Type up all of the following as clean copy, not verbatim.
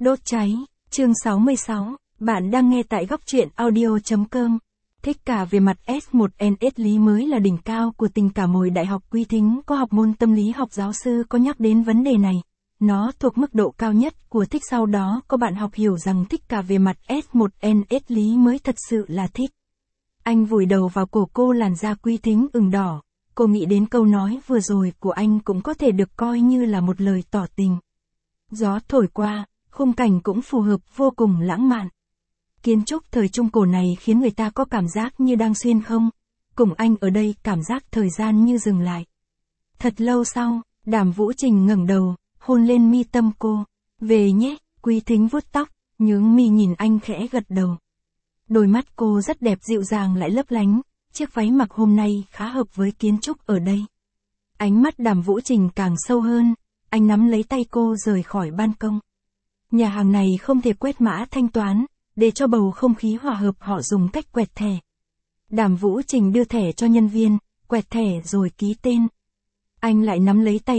Đốt cháy, chương 66, bạn đang nghe tại góc truyện audio.com. Thích cả về mặt S1NS lý mới là đỉnh cao của tình cảm. Hồi đại học Quy Thính có học môn tâm lý học, giáo sư có nhắc đến vấn đề này. Nó thuộc mức độ cao nhất của thích. Sau đó có bạn học hiểu rằng thích cả về mặt S1NS lý mới thật sự là thích. Anh vùi đầu vào cổ cô, làn da Quy Thính ửng đỏ. Cô nghĩ đến câu nói vừa rồi của anh cũng có thể được coi như là một lời tỏ tình. Gió thổi qua, khung cảnh cũng phù hợp, vô cùng lãng mạn. Kiến trúc thời Trung Cổ này khiến người ta có cảm giác như đang xuyên không. Cùng anh ở đây cảm giác thời gian như dừng lại. Thật lâu sau, Đàm Vũ Trình ngẩng đầu, hôn lên mi tâm cô. Về nhé, Quy Thính vuốt tóc, nhướng mi nhìn anh khẽ gật đầu. Đôi mắt cô rất đẹp, dịu dàng lại lấp lánh, chiếc váy mặc hôm nay khá hợp với kiến trúc ở đây. Ánh mắt Đàm Vũ Trình càng sâu hơn, anh nắm lấy tay cô rời khỏi ban công. Nhà hàng này không thể quét mã thanh toán, để cho bầu không khí hòa hợp họ dùng cách quẹt thẻ. Đàm Vũ Trình đưa thẻ cho nhân viên, quẹt thẻ rồi ký tên. Anh lại nắm lấy tay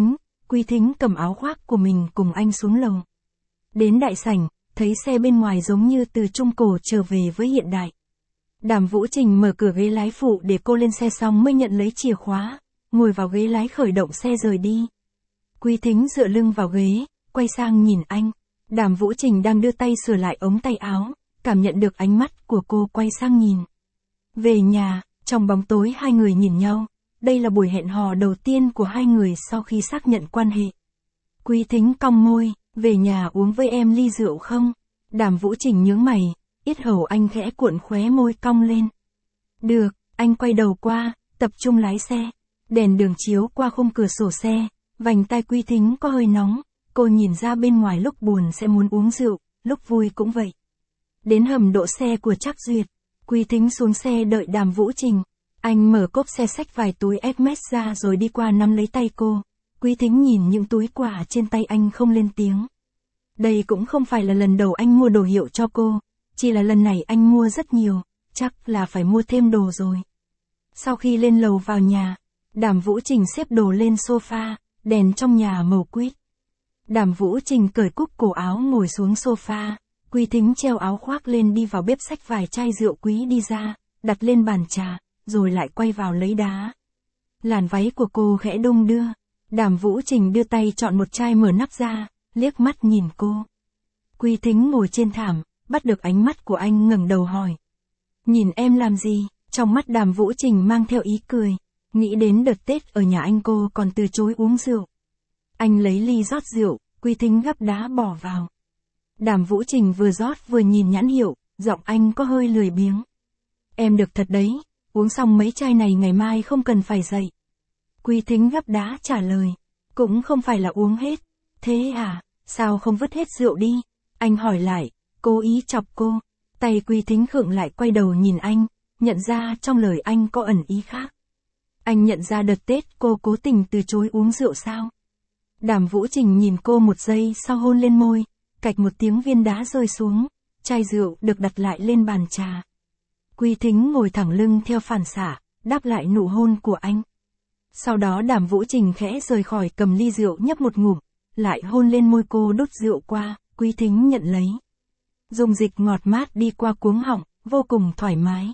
Quy Thính cầm áo khoác của mình cùng anh xuống lầu. Đến đại sảnh, thấy xe bên ngoài giống như từ Trung Cổ trở về với hiện đại. Đàm Vũ Trình mở cửa ghế lái phụ để cô lên xe, xong mới nhận lấy chìa khóa, ngồi vào ghế lái khởi động xe rời đi. Quy Thính dựa lưng vào ghế, quay sang nhìn anh. Đàm Vũ Trình đang đưa tay sửa lại ống tay áo, cảm nhận được ánh mắt của cô, quay sang nhìn. Về nhà, trong bóng tối hai người nhìn nhau, đây là buổi hẹn hò đầu tiên của hai người sau khi xác nhận quan hệ. Quy Thính cong môi, về nhà uống với em ly rượu không? Đàm Vũ Trình nhướng mày, yết hầu anh khẽ cuộn, khóe môi cong lên. Được, anh quay đầu qua, tập trung lái xe. Đèn đường chiếu qua khung cửa sổ xe, vành tai Quy Thính có hơi nóng. Cô nhìn ra bên ngoài, lúc buồn sẽ muốn uống rượu, lúc vui cũng vậy. Đến hầm đỗ xe của Trác Duyệt, Quy Thính xuống xe đợi Đàm Vũ Trình. Anh mở cốp xe, xách vài túi Hermes ra rồi đi qua nắm lấy tay cô. Quy Thính nhìn những túi quà trên tay anh không lên tiếng. Đây cũng không phải là lần đầu anh mua đồ hiệu cho cô, chỉ là lần này anh mua rất nhiều, chắc là phải mua thêm đồ rồi. Sau khi lên lầu vào nhà, Đàm Vũ Trình xếp đồ lên sofa, đèn trong nhà màu quýt. Đàm Vũ Trình cởi cúc cổ áo ngồi xuống sofa, Quy Thính treo áo khoác lên đi vào bếp xách vài chai rượu quý đi ra, đặt lên bàn trà, rồi lại quay vào lấy đá. Làn váy của cô khẽ đung đưa, Đàm Vũ Trình đưa tay chọn một chai, mở nắp ra, liếc mắt nhìn cô. Quy Thính ngồi trên thảm, bắt được ánh mắt của anh, ngẩng đầu hỏi. Nhìn em làm gì? Trong mắt Đàm Vũ Trình mang theo ý cười, nghĩ đến đợt Tết ở nhà anh cô còn từ chối uống rượu. Anh lấy ly rót rượu, Quy Thính gắp đá bỏ vào. Đàm Vũ Trình vừa rót vừa nhìn nhãn hiệu, giọng anh có hơi lười biếng. Em được thật đấy, uống xong mấy chai này ngày mai không cần phải dậy. Quy Thính gắp đá trả lời. Cũng không phải là uống hết. Thế à, sao không vứt hết rượu đi? Anh hỏi lại, cố ý chọc cô. Tay Quy Thính khựng lại, quay đầu nhìn anh, nhận ra trong lời anh có ẩn ý khác. Anh nhận ra đợt Tết cô cố tình từ chối uống rượu sao? Đàm Vũ Trình nhìn cô một giây sau hôn lên môi, cạch một tiếng viên đá rơi xuống, chai rượu được đặt lại lên bàn trà. Quy Thính ngồi thẳng lưng theo phản xạ, đáp lại nụ hôn của anh. Sau đó Đàm Vũ Trình khẽ rời khỏi, cầm ly rượu nhấp một ngụm, lại hôn lên môi cô, đút rượu qua, Quy Thính nhận lấy. Dung dịch ngọt mát đi qua cuống họng, vô cùng thoải mái.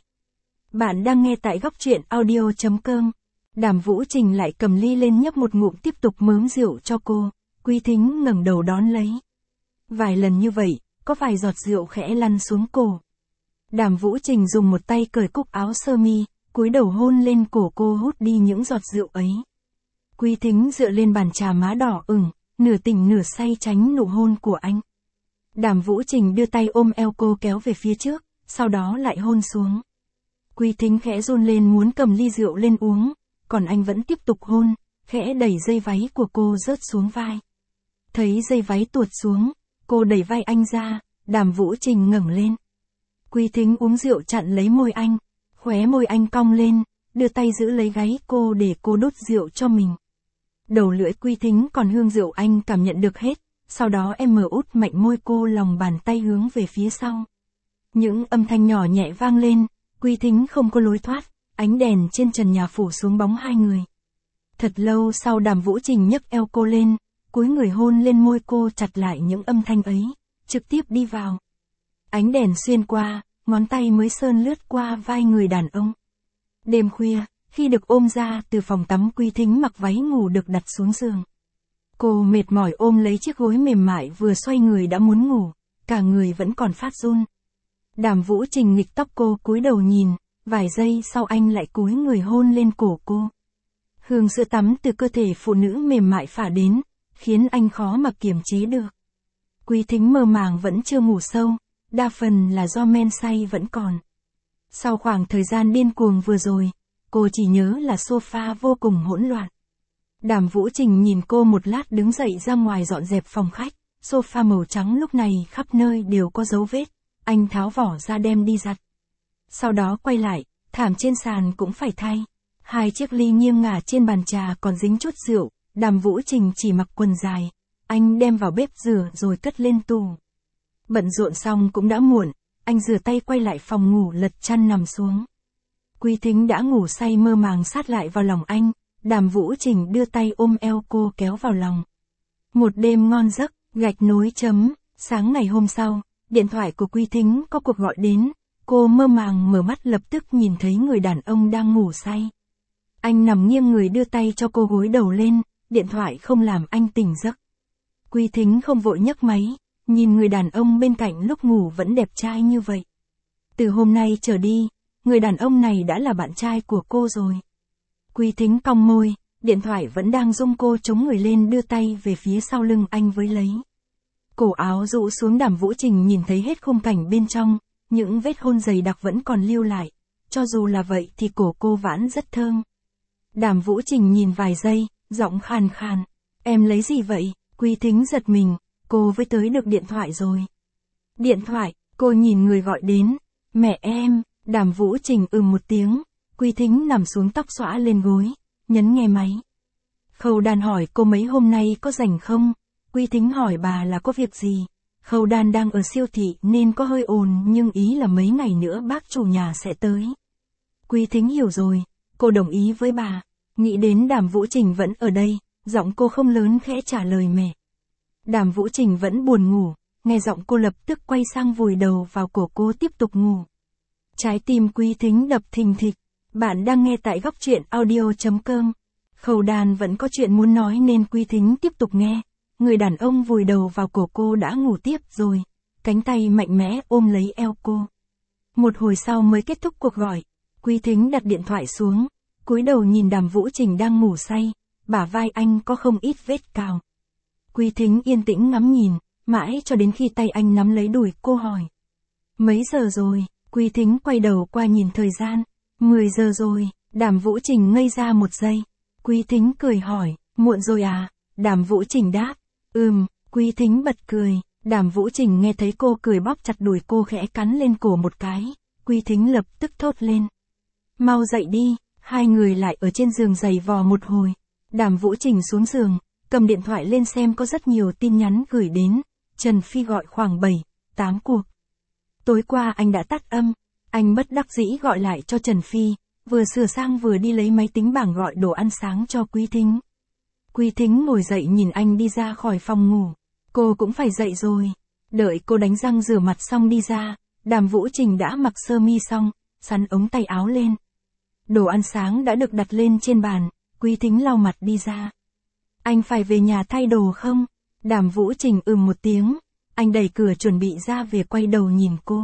Bạn đang nghe tại góc truyện audio.com. Đàm Vũ Trình lại cầm ly lên nhấp một ngụm, tiếp tục mớm rượu cho cô. Quy Thính ngẩng đầu đón lấy. Vài lần như vậy, có vài giọt rượu khẽ lăn xuống cổ. Đàm Vũ Trình dùng một tay cởi cúc áo sơ mi, cúi đầu hôn lên cổ cô, hút đi những giọt rượu ấy. Quy Thính dựa lên bàn trà, má đỏ ửng, nửa tỉnh nửa say tránh nụ hôn của anh. Đàm Vũ Trình đưa tay ôm eo cô kéo về phía trước, sau đó lại hôn xuống. Quy Thính khẽ run lên muốn cầm ly rượu lên uống, còn anh vẫn tiếp tục hôn, khẽ đẩy dây váy của cô rớt xuống vai. Thấy dây váy tuột xuống, cô đẩy vai anh ra, Đàm Vũ Trình ngẩng lên. Quy Thính uống rượu chặn lấy môi anh, khóe môi anh cong lên, đưa tay giữ lấy gáy cô để cô đút rượu cho mình. Đầu lưỡi Quy Thính còn hương rượu anh cảm nhận được hết, sau đó em mở út mạnh môi cô, lòng bàn tay hướng về phía sau. Những âm thanh nhỏ nhẹ vang lên, Quy Thính không có lối thoát, ánh đèn trên trần nhà phủ xuống bóng hai người. Thật lâu sau Đàm Vũ Trình nhấc eo cô lên, cúi người hôn lên môi cô, chặt lại những âm thanh ấy, trực tiếp đi vào. Ánh đèn xuyên qua, ngón tay mới sơn lướt qua vai người đàn ông. Đêm khuya, khi được ôm ra từ phòng tắm, Quý Thính mặc váy ngủ được đặt xuống giường. Cô mệt mỏi ôm lấy chiếc gối mềm mại, vừa xoay người đã muốn ngủ, cả người vẫn còn phát run. Đàm Vũ Trình nghịch tóc cô, cúi đầu nhìn, vài giây sau anh lại cúi người hôn lên cổ cô. Hương sữa tắm từ cơ thể phụ nữ mềm mại phả đến, khiến anh khó mà kiềm chế được. Quý Thính mơ màng vẫn chưa ngủ sâu, đa phần là do men say vẫn còn. Sau khoảng thời gian điên cuồng vừa rồi, cô chỉ nhớ là sofa vô cùng hỗn loạn. Đàm Vũ Trình nhìn cô một lát đứng dậy ra ngoài dọn dẹp phòng khách, sofa màu trắng lúc này khắp nơi đều có dấu vết, anh tháo vỏ ra đem đi giặt. Sau đó quay lại, thảm trên sàn cũng phải thay. 2 chiếc ly nghiêng ngả trên bàn trà còn dính chút rượu, Đàm Vũ Trình chỉ mặc quần dài, anh đem vào bếp rửa rồi cất lên tủ. Bận rộn xong cũng đã muộn, anh rửa tay quay lại phòng ngủ lật chăn nằm xuống. Quý Thính đã ngủ say mơ màng sát lại vào lòng anh, Đàm Vũ Trình đưa tay ôm eo cô kéo vào lòng. Một đêm ngon giấc, gạch nối chấm, sáng ngày hôm sau, điện thoại của Quý Thính có cuộc gọi đến, cô mơ màng mở mắt lập tức nhìn thấy người đàn ông đang ngủ say. Anh nằm nghiêng người đưa tay cho cô gối đầu lên, điện thoại không làm anh tỉnh giấc. Quý Thính không vội nhấc máy, nhìn người đàn ông bên cạnh lúc ngủ vẫn đẹp trai như vậy. Từ hôm nay trở đi, người đàn ông này đã là bạn trai của cô rồi. Quý Thính cong môi, điện thoại vẫn đang rung, cô chống người lên đưa tay về phía sau lưng anh với lấy. Cổ áo rũ xuống, Đàm Vũ Trình nhìn thấy hết khung cảnh bên trong, những vết hôn dày đặc vẫn còn lưu lại, cho dù là vậy thì cổ cô vẫn rất thơm. Đàm Vũ Trình nhìn vài giây, giọng khàn khàn, em lấy gì vậy? Quý Thính giật mình, cô với tới được điện thoại rồi. Điện thoại, cô nhìn người gọi đến, mẹ em. Đàm Vũ Trình một tiếng, Quý Thính nằm xuống tóc xõa lên gối, nhấn nghe máy. Khâu Đan hỏi cô mấy hôm nay có rảnh không? Quý Thính hỏi bà là có việc gì? Khâu Đan đang ở siêu thị nên có hơi ồn, nhưng ý là mấy ngày nữa bác chủ nhà sẽ tới. Quý Thính hiểu rồi, cô đồng ý với bà. Nghĩ đến Đàm Vũ Trình vẫn ở đây, giọng cô không lớn khẽ trả lời mẹ. Đàm Vũ Trình vẫn buồn ngủ, nghe giọng cô lập tức quay sang vùi đầu vào cổ cô tiếp tục ngủ. Trái tim Quý Thính đập thình thịch. Bạn đang nghe tại góc truyện audio.com. Khâu Đan vẫn có chuyện muốn nói nên Quý Thính tiếp tục nghe. Người đàn ông vùi đầu vào cổ cô đã ngủ tiếp rồi, cánh tay mạnh mẽ ôm lấy eo cô. Một hồi sau mới kết thúc cuộc gọi. Quý Thính đặt điện thoại xuống, cúi đầu nhìn Đàm Vũ Trình đang ngủ say, bả vai anh có không ít vết cào. Quý Thính yên tĩnh ngắm nhìn, mãi cho đến khi tay anh nắm lấy đùi cô hỏi. Mấy giờ rồi? Quý Thính quay đầu qua nhìn thời gian. 10 giờ rồi. Đàm Vũ Trình ngây ra một giây. Quý Thính cười hỏi, muộn rồi à? Đàm Vũ Trình đáp, Quý Thính bật cười. Đàm Vũ Trình nghe thấy cô cười bóp chặt đùi cô, khẽ cắn lên cổ một cái. Quý Thính lập tức thốt lên. Mau dậy đi. Hai người lại ở trên giường giày vò một hồi. Đàm Vũ Trình xuống giường, cầm điện thoại lên xem có rất nhiều tin nhắn gửi đến. Trần Phi gọi khoảng 7-8 cuộc. Tối qua anh đã tắt âm. Anh bất đắc dĩ gọi lại cho Trần Phi, vừa sửa sang vừa đi lấy máy tính bảng gọi đồ ăn sáng cho Quý Thính. Quý Thính ngồi dậy nhìn anh đi ra khỏi phòng ngủ. Cô cũng phải dậy rồi. Đợi cô đánh răng rửa mặt xong đi ra, Đàm Vũ Trình đã mặc sơ mi xong, sắn ống tay áo lên. Đồ ăn sáng đã được đặt lên trên bàn, Quý Thính lau mặt đi ra. Anh phải về nhà thay đồ không? Đàm Vũ Trình một tiếng, anh đẩy cửa chuẩn bị ra về, quay đầu nhìn cô.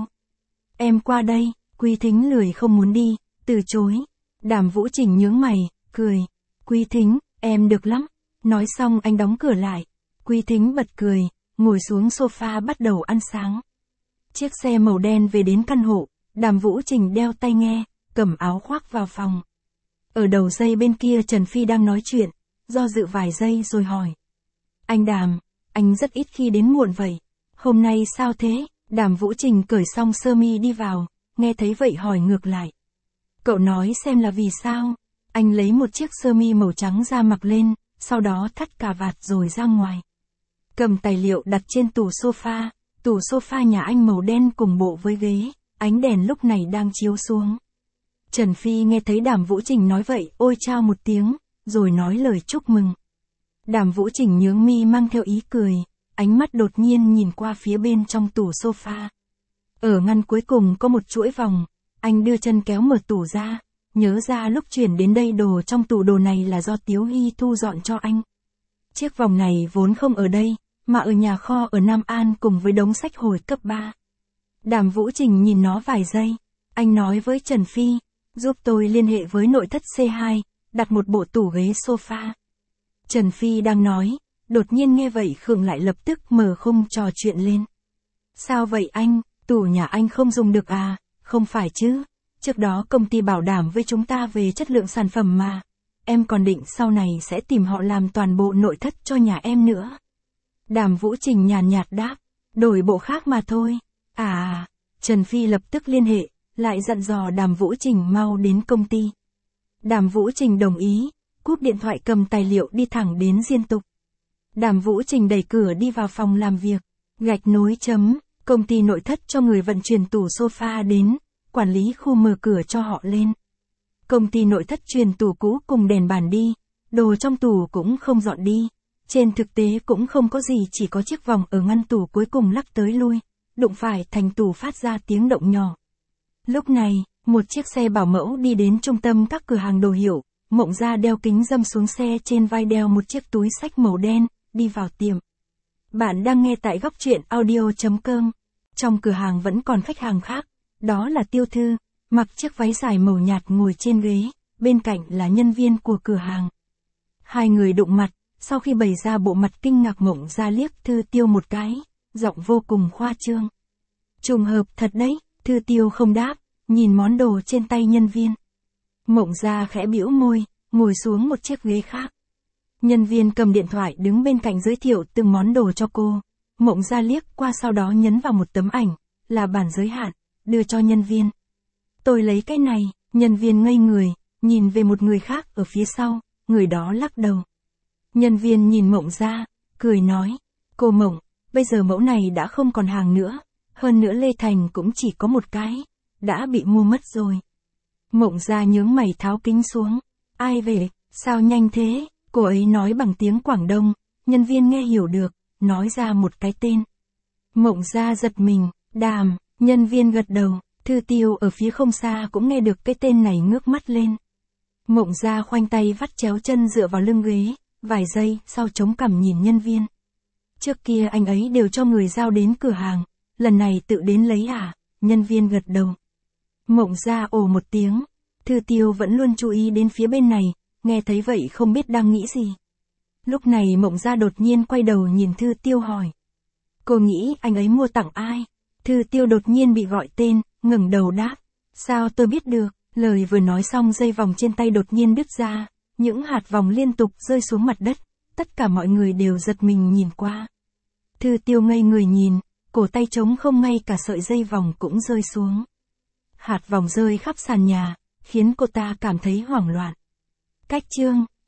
Em qua đây. Quý Thính lười không muốn đi, từ chối. Đàm Vũ Trình nhướng mày, cười. Quý Thính, em được lắm. Nói xong anh đóng cửa lại. Quý Thính bật cười, ngồi xuống sofa bắt đầu ăn sáng. Chiếc xe màu đen về đến căn hộ, Đàm Vũ Trình đeo tai nghe, cầm áo khoác vào phòng. Ở đầu dây bên kia Trần Phi đang nói chuyện, do dự vài giây rồi hỏi. Anh Đàm, anh rất ít khi đến muộn vậy. Hôm nay sao thế? Đàm Vũ Trình cởi xong sơ mi đi vào, nghe thấy vậy hỏi ngược lại. Cậu nói xem là vì sao? Anh lấy một chiếc sơ mi màu trắng ra mặc lên, sau đó thắt cà vạt rồi ra ngoài. Cầm tài liệu đặt trên tủ sofa nhà anh màu đen cùng bộ với ghế, ánh đèn lúc này đang chiếu xuống. Trần Phi nghe thấy Đàm Vũ Trình nói vậy, ôi chao một tiếng, rồi nói lời chúc mừng. Đàm Vũ Trình nhướng mi mang theo ý cười, ánh mắt đột nhiên nhìn qua phía bên trong tủ sofa. Ở ngăn cuối cùng có một chuỗi vòng, anh đưa chân kéo mở tủ ra, nhớ ra lúc chuyển đến đây đồ trong tủ đồ này là do Tiếu Hy thu dọn cho anh. Chiếc vòng này vốn không ở đây, mà ở nhà kho ở Nam An cùng với đống sách hồi cấp 3. Đàm Vũ Trình nhìn nó vài giây, anh nói với Trần Phi, giúp tôi liên hệ với nội thất C2, đặt một bộ tủ ghế sofa. Trần Phi đang nói, đột nhiên nghe vậy Khương lại lập tức mở khung trò chuyện lên. Sao vậy anh, tủ nhà anh không dùng được à, không phải chứ, trước đó công ty bảo đảm với chúng ta về chất lượng sản phẩm mà, em còn định sau này sẽ tìm họ làm toàn bộ nội thất cho nhà em nữa. Đàm Vũ Trình nhàn nhạt đáp, đổi bộ khác mà thôi. Trần Phi lập tức liên hệ, lại dặn dò Đàm Vũ Trình mau đến công ty. Đàm Vũ Trình đồng ý, cúp điện thoại cầm tài liệu đi thẳng đến Diên Tục. Đàm Vũ Trình đẩy cửa đi vào phòng làm việc, gạch nối chấm, công ty nội thất cho người vận chuyển tủ sofa đến, quản lý khu mở cửa cho họ lên. Công ty nội thất truyền tủ cũ cùng đèn bàn đi, đồ trong tủ cũng không dọn đi. Trên thực tế cũng không có gì, chỉ có chiếc vòng ở ngăn tủ cuối cùng lắc tới lui, đụng phải thành tủ phát ra tiếng động nhỏ. Lúc này, một chiếc xe bảo mẫu đi đến trung tâm các cửa hàng đồ hiệu, Mộng Gia đeo kính râm xuống xe, trên vai đeo một chiếc túi xách màu đen, đi vào tiệm. Bạn đang nghe tại góc truyện audio.com. Trong cửa hàng vẫn còn khách hàng khác, đó là Tiêu Thư, mặc chiếc váy dài màu nhạt ngồi trên ghế, bên cạnh là nhân viên của cửa hàng. Hai người đụng mặt, sau khi bày ra bộ mặt kinh ngạc, Mộng Gia liếc Thư Tiêu một cái, giọng vô cùng khoa trương. Trùng hợp thật đấy, Thư Tiêu không đáp, nhìn món đồ trên tay nhân viên. Mộng Gia khẽ bĩu môi, ngồi xuống một chiếc ghế khác. Nhân viên cầm điện thoại đứng bên cạnh giới thiệu từng món đồ cho cô. Mộng Gia liếc qua, sau đó nhấn vào một tấm ảnh, là bản giới hạn, đưa cho nhân viên. Tôi lấy cái này, nhân viên ngây người, nhìn về một người khác ở phía sau, người đó lắc đầu. Nhân viên nhìn Mộng Gia, cười nói, cô Mộng, bây giờ mẫu này đã không còn hàng nữa, hơn nữa Lê Thành cũng chỉ có một cái, đã bị mua mất rồi. Mộng Gia nhướng mày tháo kính xuống, ai về, sao nhanh thế, cô ấy nói bằng tiếng Quảng Đông, nhân viên nghe hiểu được, nói ra một cái tên. Mộng Gia giật mình, Đàm, nhân viên gật đầu, Thư Tiêu ở phía không xa cũng nghe được cái tên này, ngước mắt lên. Mộng Gia khoanh tay vắt chéo chân dựa vào lưng ghế, vài giây sau chống cằm nhìn nhân viên. Trước kia anh ấy đều cho người giao đến cửa hàng, lần này tự đến lấy à, nhân viên gật đầu. Mộng Gia ồ một tiếng, Thư Tiêu vẫn luôn chú ý đến phía bên này, nghe thấy vậy không biết đang nghĩ gì. Lúc này Mộng Gia đột nhiên quay đầu nhìn Thư Tiêu hỏi. Cô nghĩ anh ấy mua tặng ai? Thư Tiêu đột nhiên bị gọi tên, ngẩng đầu đáp. Sao tôi biết được? Lời vừa nói xong dây vòng trên tay đột nhiên đứt ra, những hạt vòng liên tục rơi xuống mặt đất, tất cả mọi người đều giật mình nhìn qua. Thư Tiêu ngây người nhìn, cổ tay trống không, ngay cả sợi dây vòng cũng rơi xuống. Hạt vòng rơi khắp sàn nhà, khiến cô ta cảm thấy hoảng loạn. Cách chương